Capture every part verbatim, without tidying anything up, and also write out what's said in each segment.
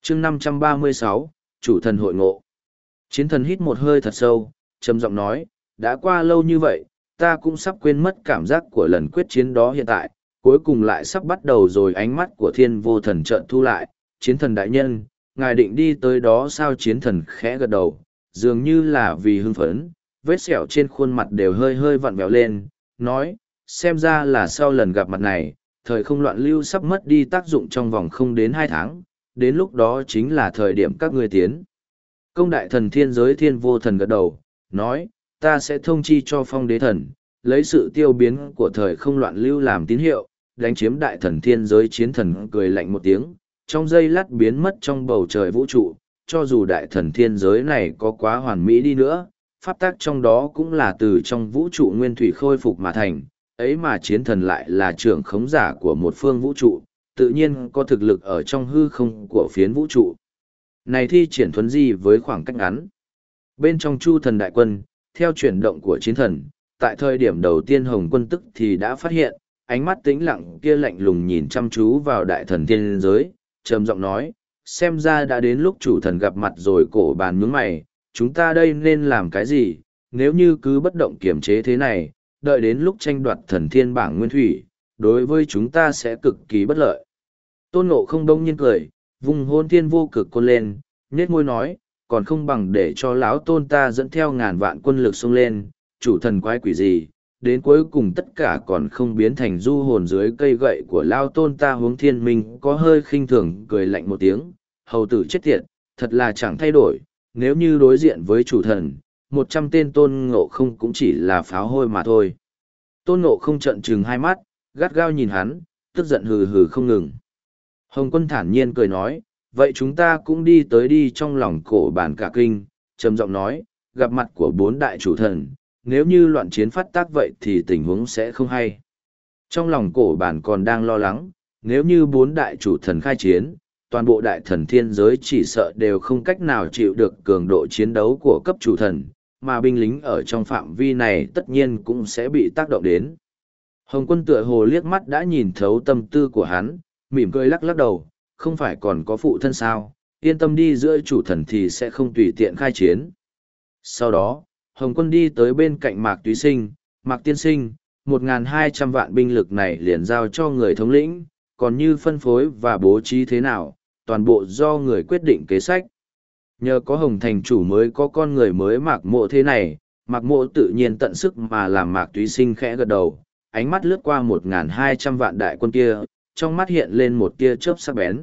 chương năm trăm ba mươi sáu, chủ thần hội ngộ. Chiến thần hít một hơi thật sâu, trầm giọng nói, đã qua lâu như vậy, ta cũng sắp quên mất cảm giác của lần quyết chiến đó hiện tại, cuối cùng lại sắp bắt đầu rồi. Ánh mắt của thiên vô thần trợn thu lại, chiến thần đại nhân, ngài định đi tới đó sao? Chiến thần khẽ gật đầu, dường như là vì hưng phấn, vết sẹo trên khuôn mặt đều hơi hơi vặn vẹo lên, nói, xem ra là sau lần gặp mặt này, thời không loạn lưu sắp mất đi tác dụng trong vòng không đến hai tháng, đến lúc đó chính là thời điểm các ngươi tiến. Công đại thần thiên giới thiên vô thần gật đầu, nói, ta sẽ thông chi cho phong đế thần, lấy sự tiêu biến của thời không loạn lưu làm tín hiệu, đánh chiếm đại thần thiên giới. Chiến thần cười lạnh một tiếng, trong giây lát biến mất trong bầu trời vũ trụ. Cho dù đại thần thiên giới này có quá hoàn mỹ đi nữa, pháp tắc trong đó cũng là từ trong vũ trụ nguyên thủy khôi phục mà thành, ấy mà chiến thần lại là trưởng khống giả của một phương vũ trụ, tự nhiên có thực lực ở trong hư không của phiến vũ trụ này thi triển thuấn di với khoảng cách ngắn. Bên trong chu thần đại quân, theo chuyển động của chiến thần, tại thời điểm đầu tiên Hồng Quân tức thì đã phát hiện, ánh mắt tĩnh lặng kia lạnh lùng nhìn chăm chú vào đại thần thiên giới, trầm giọng nói, xem ra đã đến lúc chủ thần gặp mặt rồi. Cổ bàn nhướng mày, chúng ta đây nên làm cái gì? Nếu như cứ bất động kiểm chế thế này, đợi đến lúc tranh đoạt thần thiên bảng nguyên thủy, đối với chúng ta sẽ cực kỳ bất lợi. Tôn Ngộ không đông nhiên cười, vùng hôn thiên vô cực côn lên, nhếch môi nói, còn không bằng để cho lão tôn ta dẫn theo ngàn vạn quân lực xông lên, chủ thần quái quỷ gì, đến cuối cùng tất cả còn không biến thành du hồn dưới cây gậy của lao tôn ta. Hướng thiên minh có hơi khinh thường cười lạnh một tiếng, hầu tử chết tiệt, thật là chẳng thay đổi, nếu như đối diện với chủ thần, một trăm tên Tôn Ngộ không cũng chỉ là pháo hôi mà thôi. Tôn Ngộ không trợn trừng hai mắt, gắt gao nhìn hắn, tức giận hừ hừ không ngừng. Hồng Quân thản nhiên cười nói, vậy chúng ta cũng đi tới đi. Trong lòng cổ bản cả kinh, trầm giọng nói, gặp mặt của bốn đại chủ thần, nếu như loạn chiến phát tác vậy thì tình huống sẽ không hay. Trong lòng cổ bản còn đang lo lắng, nếu như bốn đại chủ thần khai chiến, toàn bộ đại thần thiên giới chỉ sợ đều không cách nào chịu được cường độ chiến đấu của cấp chủ thần, mà binh lính ở trong phạm vi này tất nhiên cũng sẽ bị tác động đến. Hồng Quân tựa hồ liếc mắt đã nhìn thấu tâm tư của hắn, mỉm cười lắc lắc đầu, không phải còn có phụ thân sao, yên tâm đi, giữa chủ thần thì sẽ không tùy tiện khai chiến. Sau đó, Hồng Quân đi tới bên cạnh Mạc Túy Sinh, Mạc Tiên Sinh, một nghìn hai trăm vạn binh lực này liền giao cho người thống lĩnh, còn như phân phối và bố trí thế nào, toàn bộ do người quyết định kế sách. Nhờ có Hồng Thành chủ mới có con người mới Mạc Mộ thế này, Mạc Mộ tự nhiên tận sức mà làm. Mạc Túy Sinh khẽ gật đầu, ánh mắt lướt qua một nghìn hai trăm vạn đại quân kia, trong mắt hiện lên một tia chớp sắc bén.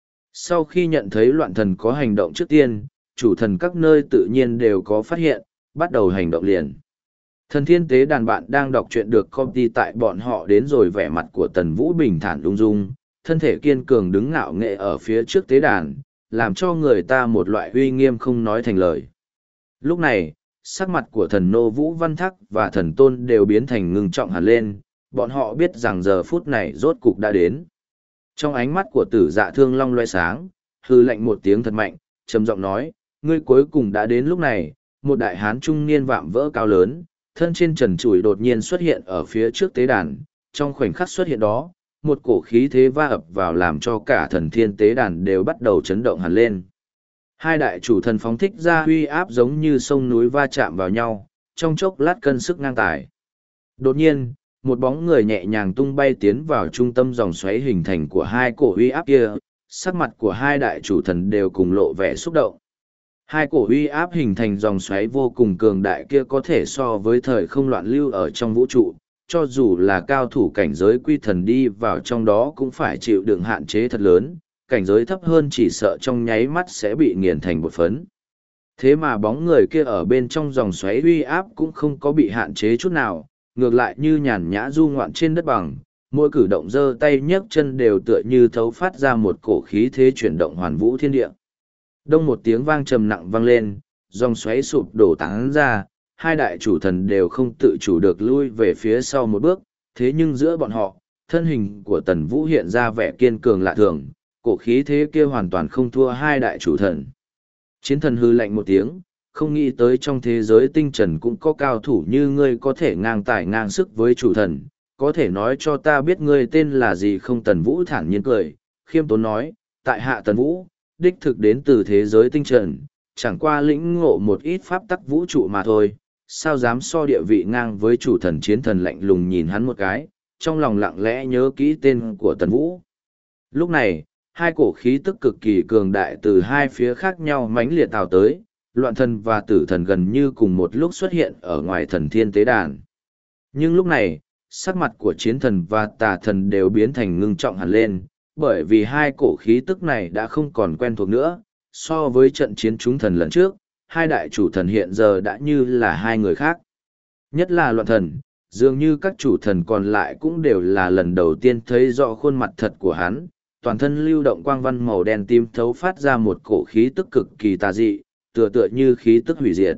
Sau khi nhận thấy loạn thần có hành động trước tiên, chủ thần các nơi tự nhiên đều có phát hiện, bắt đầu hành động liền. Thần thiên tế đàn bạn đang đọc truyện được công ty tại bọn họ đến rồi. Vẻ mặt của Tần Vũ bình thản ung dung, thân thể kiên cường đứng ngạo nghệ ở phía trước tế đàn, làm cho người ta một loại uy nghiêm không nói thành lời. Lúc này, sắc mặt của thần nô Vũ Văn Thắc và thần tôn đều biến thành ngưng trọng hẳn lên, bọn họ biết rằng giờ phút này rốt cục đã đến. Trong ánh mắt của Tử Dạ Thương Long loe sáng, hư lạnh một tiếng thật mạnh, trầm giọng nói, ngươi cuối cùng đã đến lúc này. Một đại hán trung niên vạm vỡ cao lớn, thân trên trần trụi đột nhiên xuất hiện ở phía trước tế đàn. Trong khoảnh khắc xuất hiện đó, một cổ khí thế va ập vào làm cho cả thần thiên tế đàn đều bắt đầu chấn động hẳn lên. Hai đại chủ thần phóng thích ra uy áp giống như sông núi va chạm vào nhau, trong chốc lát cân sức ngang tài. Đột nhiên, một bóng người nhẹ nhàng tung bay tiến vào trung tâm dòng xoáy hình thành của hai cổ uy áp kia, sắc mặt của hai đại chủ thần đều cùng lộ vẻ xúc động. Hai cổ uy áp hình thành dòng xoáy vô cùng cường đại kia có thể so với thời không loạn lưu ở trong vũ trụ, cho dù là cao thủ cảnh giới quy thần đi vào trong đó cũng phải chịu đựng hạn chế thật lớn, cảnh giới thấp hơn chỉ sợ trong nháy mắt sẽ bị nghiền thành bột phấn. Thế mà bóng người kia ở bên trong dòng xoáy uy áp cũng không có bị hạn chế chút nào, ngược lại như nhàn nhã du ngoạn trên đất bằng, mỗi cử động giơ tay nhấc chân đều tựa như thấu phát ra một cổ khí thế chuyển động hoàn vũ thiên địa. Đông một tiếng vang trầm nặng vang lên, dòng xoáy sụp đổ tán ra, hai đại chủ thần đều không tự chủ được lui về phía sau một bước, thế nhưng giữa bọn họ, thân hình của Tần Vũ hiện ra vẻ kiên cường lạ thường, cổ khí thế kia hoàn toàn không thua hai đại chủ thần. Chiến thần hư lạnh một tiếng, không nghĩ tới trong thế giới tinh trần cũng có cao thủ như ngươi có thể ngang tài ngang sức với chủ thần, có thể nói cho ta biết ngươi tên là gì không? Tần Vũ thản nhiên cười, khiêm tốn nói, tại hạ Tần Vũ, đích thực đến từ thế giới tinh trần, chẳng qua lĩnh ngộ một ít pháp tắc vũ trụ mà thôi, sao dám so địa vị ngang với chủ thần chiến thần lạnh lùng nhìn hắn một cái, trong lòng lặng lẽ nhớ kỹ tên của Tần Vũ. Lúc này, hai cổ khí tức cực kỳ cường đại từ hai phía khác nhau mãnh liệt tào tới, loạn thần và tử thần gần như cùng một lúc xuất hiện ở ngoài thần thiên tế đàn. Nhưng lúc này, sắc mặt của chiến thần và tà thần đều biến thành ngưng trọng hẳn lên, bởi vì hai cổ khí tức này đã không còn quen thuộc nữa, so với trận chiến chúng thần lần trước, hai đại chủ thần hiện giờ đã như là hai người khác. Nhất là loạn thần, dường như các chủ thần còn lại cũng đều là lần đầu tiên thấy rõ khuôn mặt thật của hắn, toàn thân lưu động quang văn màu đen tím thấu phát ra một cổ khí tức cực kỳ tà dị, tựa tựa như khí tức hủy diệt.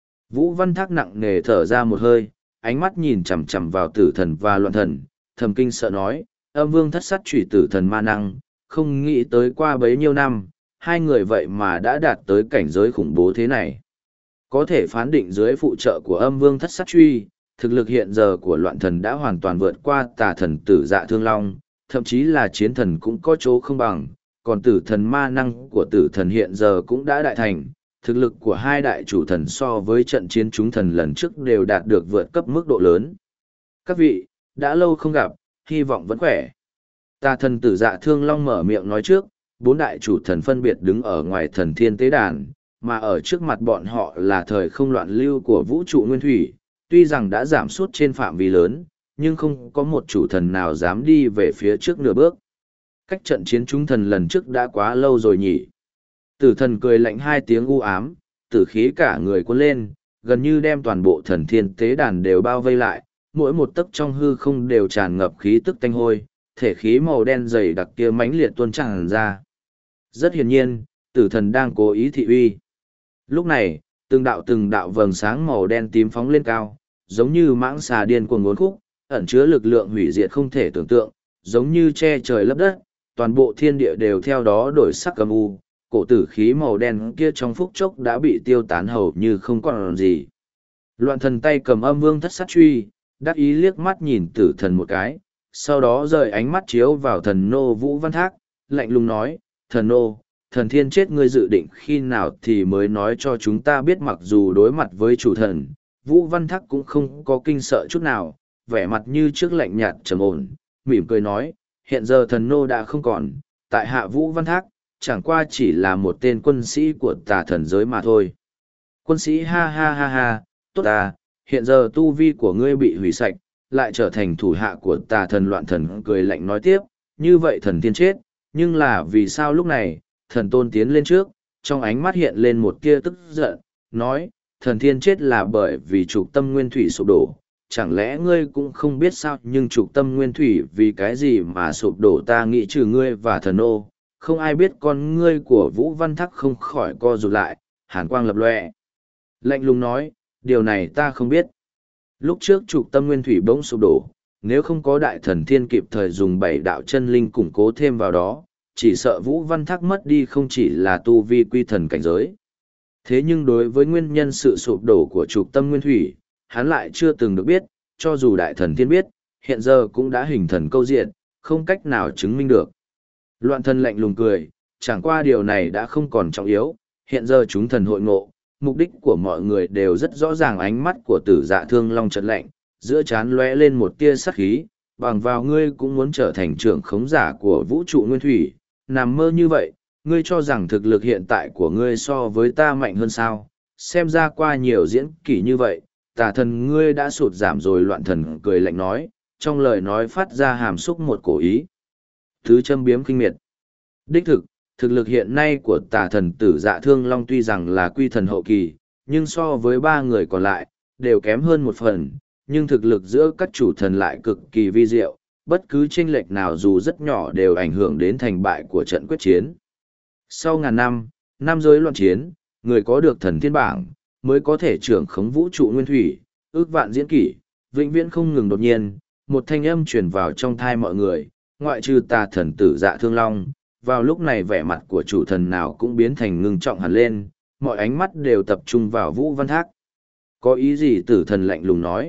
Vũ Văn Thác nặng nề thở ra một hơi, ánh mắt nhìn chằm chằm vào tử thần và loạn thần, thầm kinh sợ nói, âm vương thất sát chủy tử thần ma năng, không nghĩ tới qua bấy nhiêu năm, hai người vậy mà đã đạt tới cảnh giới khủng bố thế này. Có thể phán định dưới phụ trợ của âm vương thất sát truy, thực lực hiện giờ của loạn thần đã hoàn toàn vượt qua tà thần tử dạ thương long, thậm chí là chiến thần cũng có chỗ không bằng, còn tử thần ma năng của tử thần hiện giờ cũng đã đại thành, thực lực của hai đại chủ thần so với trận chiến chúng thần lần trước đều đạt được vượt cấp mức độ lớn. Các vị, đã lâu không gặp, hy vọng vẫn khỏe. Tà thần tử dạ thương long mở miệng nói trước, bốn đại chủ thần phân biệt đứng ở ngoài thần thiên tế đàn, mà ở trước mặt bọn họ là thời không loạn lưu của vũ trụ nguyên thủy, tuy rằng đã giảm sút trên phạm vi lớn, nhưng không có một chủ thần nào dám đi về phía trước nửa bước. Cách trận chiến chúng thần lần trước đã quá lâu rồi nhỉ. Tử thần cười lạnh hai tiếng u ám, tử khí cả người cuốn lên, gần như đem toàn bộ thần thiên tế đàn đều bao vây lại, mỗi một tấc trong hư không đều tràn ngập khí tức tanh hôi, thể khí màu đen dày đặc kia mãnh liệt tuôn tràn ra. Rất hiển nhiên, tử thần đang cố ý thị uy. Lúc này, từng đạo từng đạo vầng sáng màu đen tím phóng lên cao, giống như mãng xà điên cuồng ngốn khúc, ẩn chứa lực lượng hủy diệt không thể tưởng tượng, giống như che trời lấp đất, toàn bộ thiên địa đều theo đó đổi sắc âm u, cổ tử khí màu đen kia trong phút chốc đã bị tiêu tán hầu như không còn gì. Loạn thần tay cầm âm vương thất sát truy, đắc ý liếc mắt nhìn tử thần một cái, sau đó rời ánh mắt chiếu vào thần nô Vũ Văn Thác, lạnh lùng nói, thần nô, thần thiên chết ngươi dự định khi nào thì mới nói cho chúng ta biết. Mặc dù đối mặt với chủ thần, Vũ Văn Thác cũng không có kinh sợ chút nào, vẻ mặt như trước lạnh nhạt trầm ổn, mỉm cười nói, hiện giờ thần nô đã không còn, tại hạ Vũ Văn Thác, chẳng qua chỉ là một tên quân sĩ của tà thần giới mà thôi. Quân sĩ ha ha ha ha, tốt à, hiện giờ tu vi của ngươi bị hủy sạch, lại trở thành thủ hạ của tà thần. Loạn thần cười lạnh nói tiếp, như vậy thần tiên chết, nhưng là vì sao lúc này, thần tôn tiến lên trước, trong ánh mắt hiện lên một tia tức giận, nói, thần thiên chết là bởi vì trục tâm nguyên thủy sụp đổ, chẳng lẽ ngươi cũng không biết sao? Nhưng trục tâm nguyên thủy vì cái gì mà sụp đổ? Ta nghĩ trừ ngươi và thần ô, không ai biết. Con ngươi của Vũ Văn Thác không khỏi co rụt lại, hàn quang lập lòe. Lạnh lùng nói, điều này ta không biết. Lúc trước trục tâm nguyên thủy bỗng sụp đổ, nếu không có đại thần thiên kịp thời dùng bảy đạo chân linh củng cố thêm vào đó, chỉ sợ Vũ Văn Thác mất đi không chỉ là tu vi quy thần cảnh giới. Thế nhưng đối với nguyên nhân sự sụp đổ của trục tâm nguyên thủy, hắn lại chưa từng được biết, cho dù đại thần thiên biết, hiện giờ cũng đã hình thần câu diện, không cách nào chứng minh được. Loạn thần lạnh lùng cười, chẳng qua điều này đã không còn trọng yếu, hiện giờ chúng thần hội ngộ, mục đích của mọi người đều rất rõ ràng. Ánh mắt của tử dạ thương long chợt lạnh, giữa trán lóe lên một tia sắc khí, bằng vào ngươi cũng muốn trở thành trưởng khống giả của vũ trụ nguyên thủy, nằm mơ như vậy, ngươi cho rằng thực lực hiện tại của ngươi so với ta mạnh hơn sao? Xem ra qua nhiều diễn kỷ như vậy, tà thần ngươi đã sụt giảm rồi. Loạn thần cười lạnh nói, trong lời nói phát ra hàm xúc một cổ ý thứ châm biếm kinh miệt. Đích thực, thực lực hiện nay của tà thần tử dạ thương long tuy rằng là quy thần hậu kỳ, nhưng so với ba người còn lại, đều kém hơn một phần, nhưng thực lực giữa các chủ thần lại cực kỳ vi diệu, bất cứ chênh lệch nào dù rất nhỏ đều ảnh hưởng đến thành bại của trận quyết chiến. Sau ngàn năm, năm giới loạn chiến, người có được thần thiên bảng, mới có thể trưởng khống vũ trụ nguyên thủy, ước vạn diễn kỷ, vĩnh viễn không ngừng. Đột nhiên, một thanh âm truyền vào trong thai mọi người, ngoại trừ tà thần tử dạ thương long, vào lúc này vẻ mặt của chủ thần nào cũng biến thành ngưng trọng hẳn lên, mọi ánh mắt đều tập trung vào Vũ Văn Thác. Có ý gì? Tử thần lạnh lùng nói.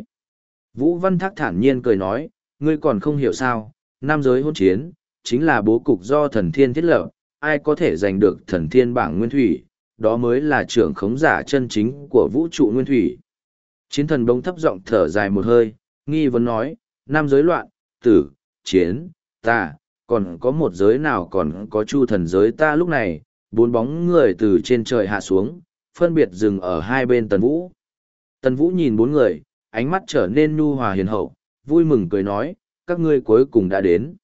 Vũ Văn Thác thản nhiên cười nói, ngươi còn không hiểu sao, nam giới hôn chiến, chính là bố cục do thần thiên thiết lập, ai có thể giành được thần thiên bảng nguyên thủy, đó mới là trưởng khống giả chân chính của vũ trụ nguyên thủy. Chiến thần bỗng thấp giọng thở dài một hơi, nghi vấn nói, năm giới loạn, tử, chiến, ta, còn có một giới nào còn có chu thần giới ta lúc này, bốn bóng người từ trên trời hạ xuống, phân biệt dừng ở hai bên Tần Vũ. Tần Vũ nhìn bốn người, ánh mắt trở nên nhu hòa hiền hậu, vui mừng cười nói, các ngươi cuối cùng đã đến.